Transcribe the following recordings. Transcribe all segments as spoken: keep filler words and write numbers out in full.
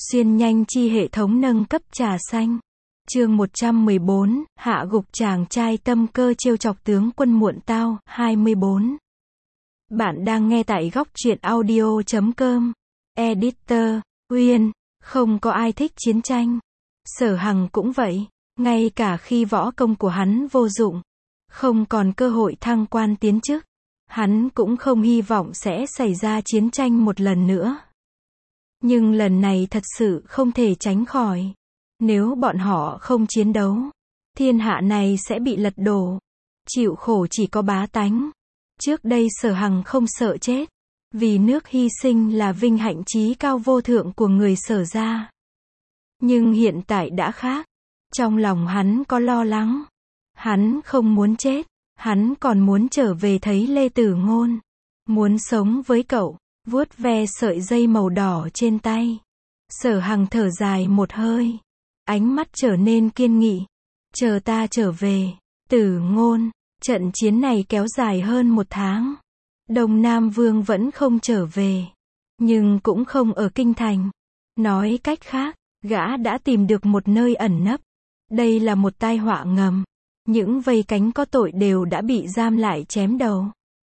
Xuyên nhanh chi hệ thống nâng cấp trà xanh. Chương một trăm mười bốn, hạ gục chàng trai tâm cơ trêu chọc tướng quân muộn tao, hai mươi bốn. Bạn đang nghe tại góc truyện audio chấm com. Editor, Uyên, không có ai thích chiến tranh. Sở Hằng cũng vậy, ngay cả khi võ công của hắn vô dụng, không còn cơ hội thăng quan tiến chức, hắn cũng không hy vọng sẽ xảy ra chiến tranh một lần nữa. Nhưng lần này thật sự không thể tránh khỏi. Nếu bọn họ không chiến đấu, thiên hạ này sẽ bị lật đổ. Chịu khổ chỉ có bá tánh. Trước đây Sở Hằng không sợ chết, vì nước hy sinh là vinh hạnh chí cao vô thượng của người Sở gia. Nhưng hiện tại đã khác. Trong lòng hắn có lo lắng. Hắn không muốn chết, hắn còn muốn trở về thấy Lê Tử Ngôn. Muốn sống với cậu, vuốt ve sợi dây màu đỏ trên tay. Sở Hằng thở dài một hơi, ánh mắt trở nên kiên nghị. Chờ ta trở về, Tử Ngôn. Trận chiến này kéo dài hơn một tháng. Đông Nam Vương vẫn không trở về, nhưng cũng không ở kinh thành. Nói cách khác, gã đã tìm được một nơi ẩn nấp. Đây là một tai họa ngầm. Những vây cánh có tội đều đã bị giam lại chém đầu.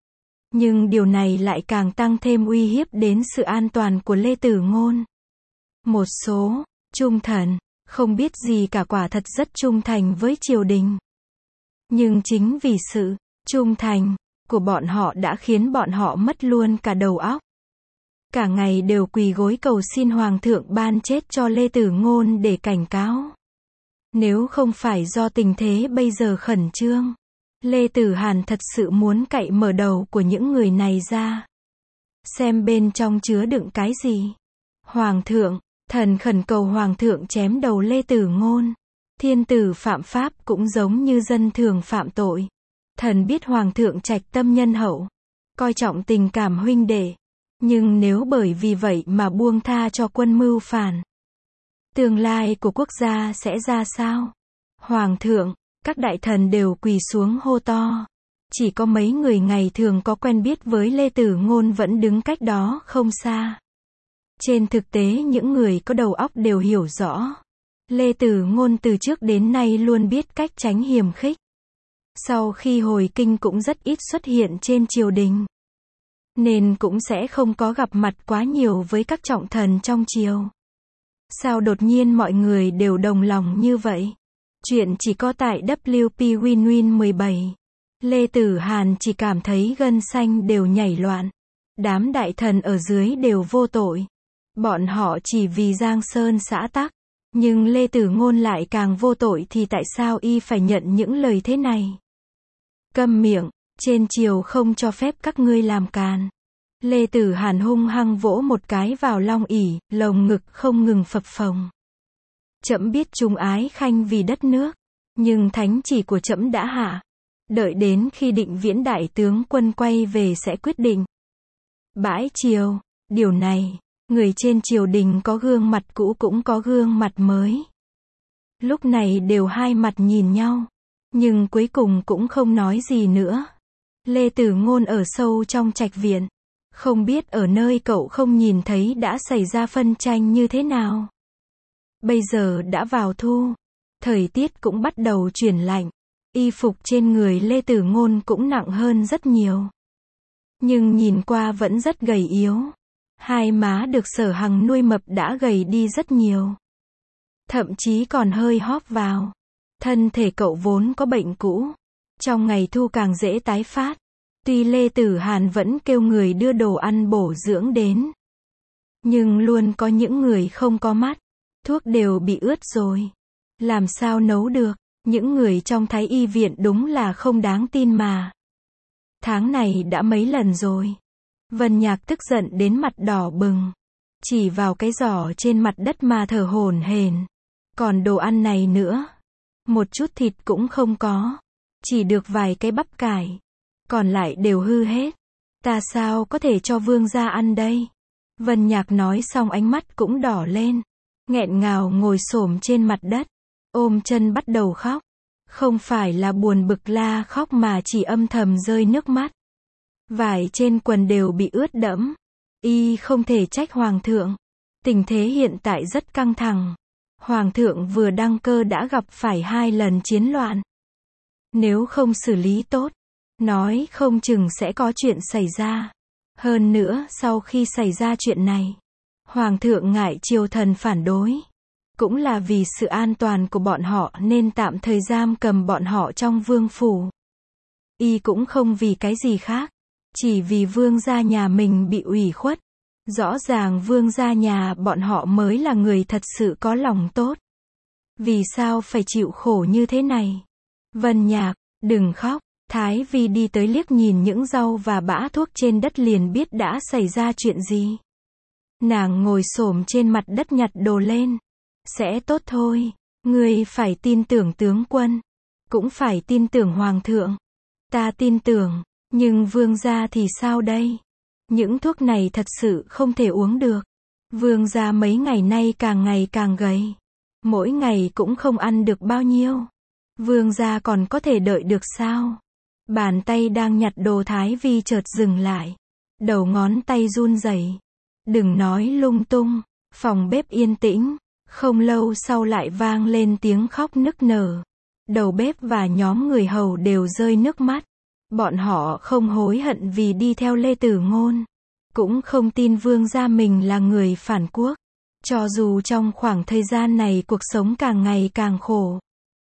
Nhưng điều này lại càng tăng thêm uy hiếp đến sự an toàn của Lê Tử Ngôn. Một số trung thần, không biết gì cả quả thật rất trung thành với triều đình. Nhưng chính vì sự trung thành của bọn họ đã khiến bọn họ mất luôn cả đầu óc. Cả ngày đều quỳ gối cầu xin Hoàng thượng ban chết cho Lê Tử Ngôn để cảnh cáo. Nếu không phải do tình thế bây giờ khẩn trương, Lê Tử Hàn thật sự muốn cậy mở đầu của những người này ra. Xem bên trong chứa đựng cái gì. Hoàng thượng, thần khẩn cầu Hoàng thượng chém đầu Lê Tử Ngôn. Thiên tử phạm pháp cũng giống như dân thường phạm tội. Thần biết Hoàng thượng trạch tâm nhân hậu, coi trọng tình cảm huynh đệ. Nhưng nếu bởi vì vậy mà buông tha cho quân mưu phản, tương lai của quốc gia sẽ ra sao? Hoàng thượng, các đại thần đều quỳ xuống hô to. Chỉ có mấy người ngày thường có quen biết với Lê Tử Ngôn vẫn đứng cách đó không xa. Trên thực tế những người có đầu óc đều hiểu rõ. Lê Tử Ngôn từ trước đến nay luôn biết cách tránh hiềm khích. Sau khi hồi kinh cũng rất ít xuất hiện trên triều đình, nên cũng sẽ không có gặp mặt quá nhiều với các trọng thần trong triều. Sao đột nhiên mọi người đều đồng lòng như vậy? Chuyện chỉ có tại W P Win Win mười bảy. Lê Tử Hàn chỉ cảm thấy gân xanh đều nhảy loạn. Đám đại thần ở dưới đều vô tội. Bọn họ chỉ vì Giang Sơn xã tắc. Nhưng Lê Tử Ngôn lại càng vô tội thì tại sao y phải nhận những lời thế này? Câm miệng, trên triều không cho phép các ngươi làm càn. Lê Tử Hàn hung hăng vỗ một cái vào long ỷ, lồng ngực không ngừng phập phồng. Trẫm biết trung ái khanh vì đất nước, nhưng thánh chỉ của trẫm đã hạ. Đợi đến khi Định Viễn đại tướng quân quay về sẽ quyết định. Bãi triều, điều này, người trên triều đình có gương mặt cũ cũng có gương mặt mới. Lúc này đều hai mặt nhìn nhau, nhưng cuối cùng cũng không nói gì nữa. Lê Tử Ngôn ở sâu trong trạch viện, không biết ở nơi cậu không nhìn thấy đã xảy ra phân tranh như thế nào. Bây giờ đã vào thu, thời tiết cũng bắt đầu chuyển lạnh, y phục trên người Lê Tử Ngôn cũng nặng hơn rất nhiều. Nhưng nhìn qua vẫn rất gầy yếu. Hai má được Sở Hằng nuôi mập đã gầy đi rất nhiều. Thậm chí còn hơi hóp vào. Thân thể cậu vốn có bệnh cũ, trong ngày thu càng dễ tái phát. Tuy Lê Tử Hàn vẫn kêu người đưa đồ ăn bổ dưỡng đến, nhưng luôn có những người không có mắt. Thuốc đều bị ướt rồi, làm sao nấu được? Những người trong Thái y viện đúng là không đáng tin mà. Tháng này đã mấy lần rồi. Vân Nhạc tức giận đến mặt đỏ bừng, chỉ vào cái giỏ trên mặt đất mà thở hổn hển. Còn đồ ăn này nữa, một chút thịt cũng không có, chỉ được vài cái bắp cải, còn lại đều hư hết. Ta sao có thể cho vương gia ăn đây? Vân Nhạc nói xong ánh mắt cũng đỏ lên, nghẹn ngào ngồi xổm trên mặt đất, ôm chân bắt đầu khóc. Không phải là buồn bực la khóc mà chỉ âm thầm rơi nước mắt. Vải trên quần đều bị ướt đẫm. Y không thể trách Hoàng thượng. Tình thế hiện tại rất căng thẳng. Hoàng thượng vừa đăng cơ đã gặp phải hai lần chiến loạn. Nếu không xử lý tốt, nói không chừng sẽ có chuyện xảy ra. Hơn nữa, sau khi xảy ra chuyện này, Hoàng thượng ngại triều thần phản đối. Cũng là vì sự an toàn của bọn họ nên tạm thời giam cầm bọn họ trong vương phủ. Y cũng không vì cái gì khác. Chỉ vì vương gia nhà mình bị ủy khuất. Rõ ràng vương gia nhà bọn họ mới là người thật sự có lòng tốt. Vì sao phải chịu khổ như thế này? Vân Nhạc, đừng khóc. Thái Vi đi tới liếc nhìn những rau và bã thuốc trên đất liền biết đã xảy ra chuyện gì. Nàng ngồi xổm trên mặt đất nhặt đồ lên. Sẽ tốt thôi. Ngươi phải tin tưởng tướng quân. Cũng phải tin tưởng hoàng thượng. Ta tin tưởng. Nhưng vương gia thì sao đây? Những thuốc này thật sự không thể uống được. Vương gia mấy ngày nay càng ngày càng gầy. Mỗi ngày cũng không ăn được bao nhiêu. Vương gia còn có thể đợi được sao? Bàn tay đang nhặt đồ Thái Vi chợt dừng lại. Đầu ngón tay run rẩy. Đừng nói lung tung. Phòng bếp yên tĩnh. Không lâu sau lại vang lên tiếng khóc nức nở. Đầu bếp và nhóm người hầu đều rơi nước mắt. Bọn họ không hối hận vì đi theo Lê Tử Ngôn. Cũng không tin vương gia mình là người phản quốc. Cho dù trong khoảng thời gian này cuộc sống càng ngày càng khổ.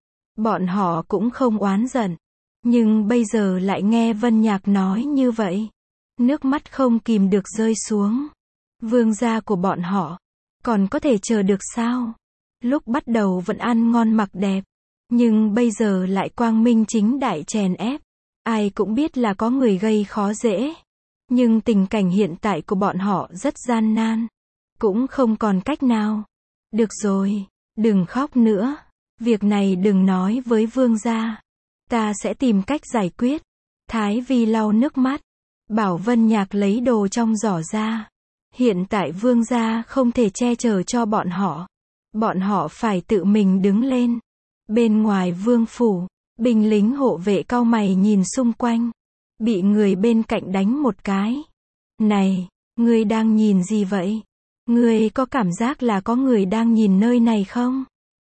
Bọn họ cũng không oán giận. Nhưng bây giờ lại nghe Vân Nhạc nói như vậy. Nước mắt không kìm được rơi xuống. Vương gia của bọn họ. Còn có thể chờ được sao? Lúc bắt đầu vẫn ăn ngon mặc đẹp. Nhưng bây giờ lại quang minh chính đại chèn ép. Ai cũng biết là có người gây khó dễ. Nhưng tình cảnh hiện tại của bọn họ rất gian nan. Cũng không còn cách nào. Được rồi, đừng khóc nữa. Việc này đừng nói với vương gia. Ta sẽ tìm cách giải quyết. Thái Vi lau nước mắt. Bảo Vân Nhạc lấy đồ trong giỏ ra. Hiện tại vương gia không thể che chở cho bọn họ. Bọn họ phải tự mình đứng lên. Bên ngoài vương phủ, binh lính hộ vệ cau mày nhìn xung quanh. Bị người bên cạnh đánh một cái. Này, ngươi đang nhìn gì vậy? Ngươi có cảm giác là có người đang nhìn nơi này không?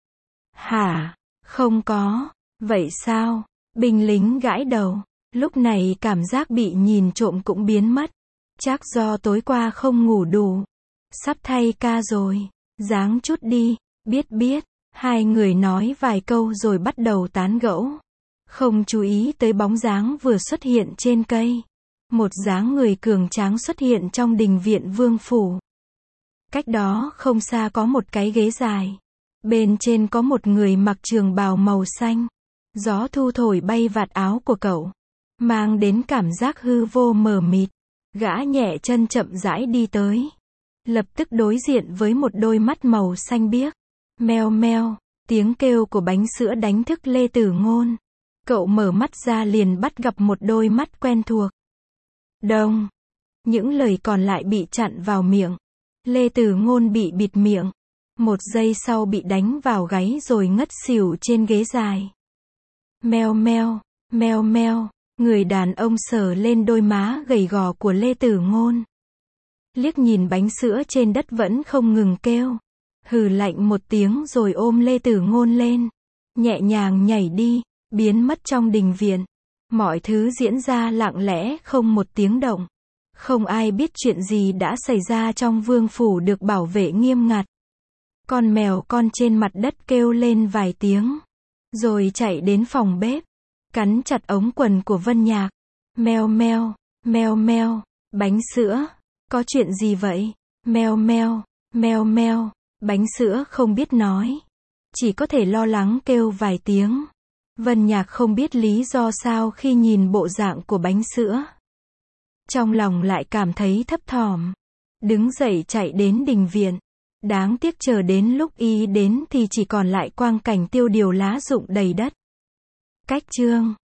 Hả? Không có. Vậy sao? Binh lính gãi đầu. Lúc này cảm giác bị nhìn trộm cũng biến mất. Chắc do tối qua không ngủ đủ. Sắp thay ca rồi. Ráng chút đi. Biết biết. Hai người nói vài câu rồi bắt đầu tán gẫu. Không chú ý tới bóng dáng vừa xuất hiện trên cây. Một dáng người cường tráng xuất hiện trong đình viện vương phủ. Cách đó không xa có một cái ghế dài. Bên trên có một người mặc trường bào màu xanh. Gió thu thổi bay vạt áo của cậu. Mang đến cảm giác hư vô mờ mịt. Gã nhẹ chân chậm rãi đi tới. Lập tức đối diện với một đôi mắt màu xanh biếc. Meo meo. Tiếng kêu của bánh sữa đánh thức Lê Tử Ngôn. Cậu mở mắt ra liền bắt gặp một đôi mắt quen thuộc. Đông. Những lời còn lại bị chặn vào miệng. Lê Tử Ngôn bị bịt miệng. Một giây sau bị đánh vào gáy rồi ngất xỉu trên ghế dài. Meo meo, meo meo. Người đàn ông sờ lên đôi má gầy gò của Lê Tử Ngôn. Liếc nhìn bánh sữa trên đất vẫn không ngừng kêu. Hừ lạnh một tiếng rồi ôm Lê Tử Ngôn lên. Nhẹ nhàng nhảy đi, biến mất trong đình viện. Mọi thứ diễn ra lặng lẽ không một tiếng động. Không ai biết chuyện gì đã xảy ra trong vương phủ được bảo vệ nghiêm ngặt. Con mèo con trên mặt đất kêu lên vài tiếng. Rồi chạy đến phòng bếp. Cắn chặt ống quần của Vân Nhạc. Meo meo, meo meo, bánh sữa. Có chuyện gì vậy? Meo meo, meo meo. Bánh sữa không biết nói. Chỉ có thể lo lắng kêu vài tiếng. Vân Nhạc không biết lý do sao khi nhìn bộ dạng của bánh sữa. Trong lòng lại cảm thấy thấp thỏm. Đứng dậy chạy đến đình viện. Đáng tiếc chờ đến lúc y đến thì chỉ còn lại quang cảnh tiêu điều lá rụng đầy đất. Cách chương